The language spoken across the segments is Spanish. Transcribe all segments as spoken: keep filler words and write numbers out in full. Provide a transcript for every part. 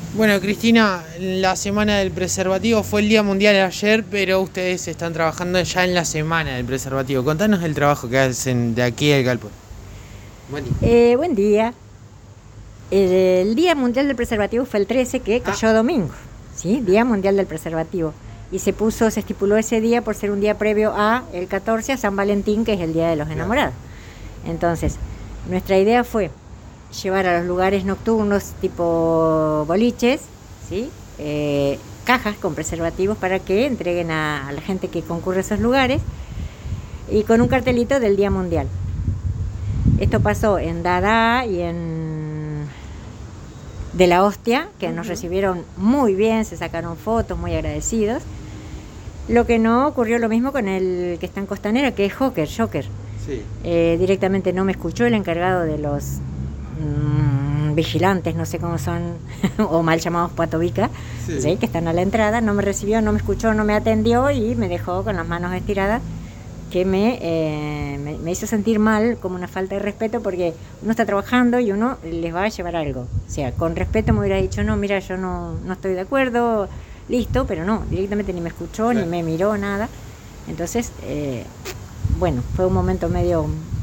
Bueno, Cristina, la semana del preservativo fue el Día Mundial ayer, pero ustedes están trabajando ya en la semana del preservativo. Contanos el trabajo que hacen de aquí al galpón. Buen día. Eh, buen día. El, el Día Mundial del Preservativo fue el trece, que cayó Ah. domingo, ¿sí? Día Mundial del Preservativo. Y se puso, se estipuló ese día por ser un día previo a el catorce, a San Valentín, que es el Día de los Enamorados. Entonces, nuestra idea fue llevar a los lugares nocturnos tipo boliches, ¿sí? Eh, cajas con preservativos para que entreguen a, a la gente que concurre a esos lugares, y con un cartelito del Día Mundial. Esto pasó en Dada y en De la Hostia, que uh-huh. nos recibieron muy bien, se sacaron fotos, muy agradecidos. Lo que no ocurrió lo mismo con el que está en Costanera, que es Joker, Joker. Sí. Eh, directamente no me escuchó el encargado de los mmm, vigilantes, no sé cómo son, o mal llamados patobica, sí. ¿sí? que están a la entrada, no me recibió, no me escuchó, no me atendió y me dejó con las manos estiradas, que me, eh, me, me hizo sentir mal, como una falta de respeto, porque uno está trabajando y uno les va a llevar algo. O sea, con respeto me hubiera dicho, no, mira, yo no, no estoy de acuerdo, listo, pero no, directamente ni me escuchó, sí. ni me miró, nada. Entonces, eh, bueno, fue un momento medio,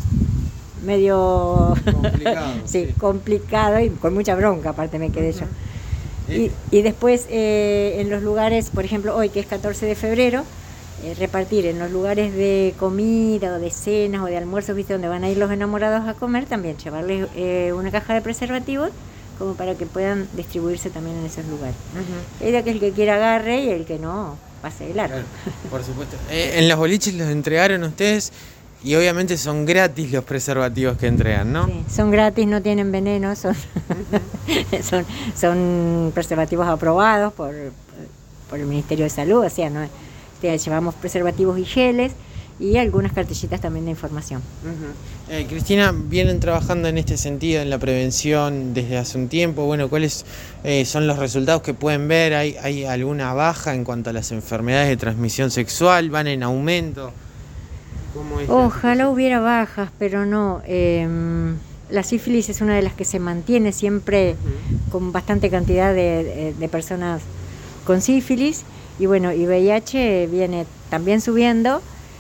medio complicado, sí, sí. complicado y con mucha bronca, aparte me quedé uh-huh. yo. Y, y después, eh, en los lugares, por ejemplo, hoy que es catorce de febrero, Eh, repartir en los lugares de comida o de cenas o de almuerzos, ¿viste? Donde van a ir los enamorados a comer, también llevarles eh, una caja de preservativos como para que puedan distribuirse también en esos lugares. Uh-huh. La idea que el que quiera agarre y el que no pase de largo. Claro, por supuesto. Eh, en los boliches los entregaron ustedes y obviamente son gratis los preservativos que entregan, ¿no? Sí, son gratis, no tienen veneno, son, uh-huh. son, son preservativos aprobados por, por el Ministerio de Salud, o sea, no llevamos preservativos y geles y algunas cartillitas también de información. Uh-huh. eh, Cristina, vienen trabajando en este sentido, en la prevención desde hace un tiempo. Bueno, ¿cuáles eh, son los resultados que pueden ver? ¿Hay, ¿Hay alguna baja en cuanto a las enfermedades de transmisión sexual? ¿Van en aumento? ¿Cómo es? Ojalá hubiera bajas, pero no. Eh, la sífilis es una de las que se mantiene siempre uh-huh. con bastante cantidad de, de, de personas con sífilis. Y bueno, y V I H viene también subiendo,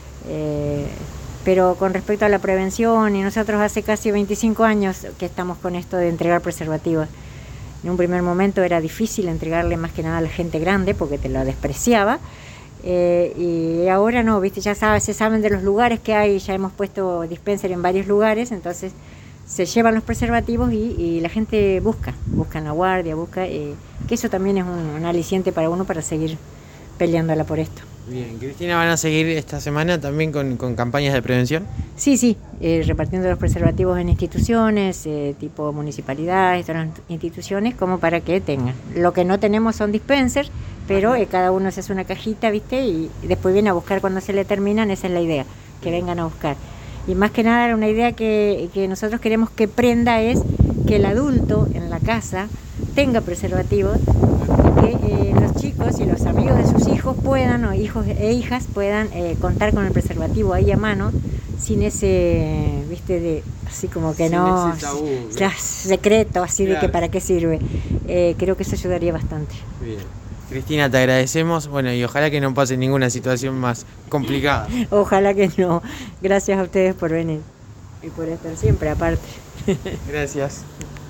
eh, pero con respecto a la prevención, y nosotros hace casi veinticinco años que estamos con esto de entregar preservativos. En un primer momento era difícil entregarle más que nada a la gente grande porque te lo despreciaba, eh, y ahora no, viste, ya sabes, se saben de los lugares que hay, ya hemos puesto dispenser en varios lugares, entonces se llevan los preservativos y, y la gente busca, busca en la guardia, busca, eh, que eso también es un, un aliciente para uno para seguir peleándola por esto. Bien, Cristina, ¿van a seguir esta semana también con, con campañas de prevención? Sí, sí, eh, repartiendo los preservativos en instituciones, eh, tipo municipalidades, otras instituciones, como para que tengan. Lo que no tenemos son dispensers, pero eh, cada uno se hace una cajita, ¿viste? Y después viene a buscar cuando se le terminan, esa es la idea, que vengan a buscar. Y más que nada, una idea que, que nosotros queremos que prenda es que el adulto en la casa tenga preservativos, que eh, los chicos y los amigos de sus hijos puedan, o hijos e hijas puedan eh, contar con el preservativo ahí a mano, sin ese, viste, de así como que sin no, ese tabú, ¿no? secreto, así claro. de que para qué sirve. Eh, creo que eso ayudaría bastante. Bien. Cristina, te agradecemos, bueno, y ojalá que no pase ninguna situación más complicada. Ojalá que no. Gracias a ustedes por venir y por estar siempre aparte. Gracias.